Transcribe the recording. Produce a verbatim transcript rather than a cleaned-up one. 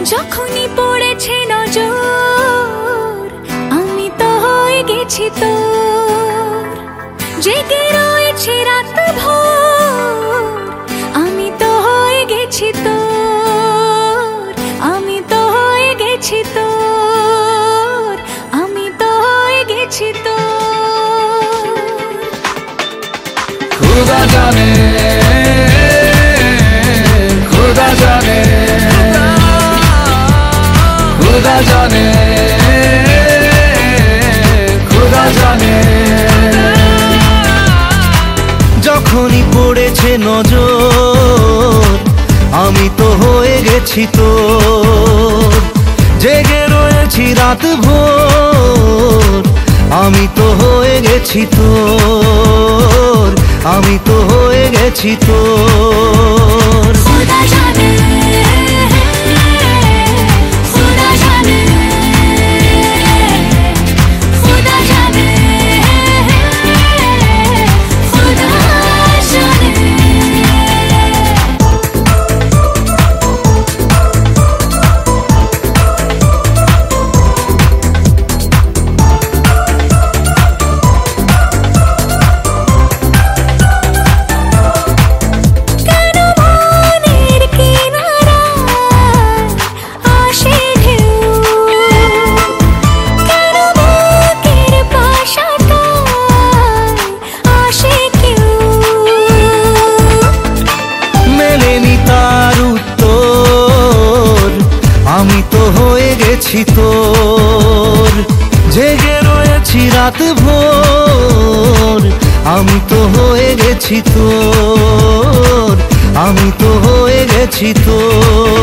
যখনই পড়েছে নজর আমি তো হয়ে গেছি তোর, জেগে রয়েছে রাত ভোর আমি তো হয়ে গেছি তোর, আমি তো হয়ে গেছি তোর, আমি তো হয়ে গেছি তোর। खुदा जाने खुदा जाने खुदा जाने खुदा जाने যখনই পড়েছে নজর আমি তো হয়ে গেছি তোর, জেগে রয়েছি রাত ভোর আমি তো হয়ে গেছি তোর, আমি তো হয়ে গেছি তোর। खुदा जाने खुदा जाने खुदा जाने खुदा जाने। আমি তো হয়ে গেছি তোর, জেগে রয়েছি রাত ভোর আমি তো হয়ে গেছি তোর, আমি তো হয়ে গেছি তোর।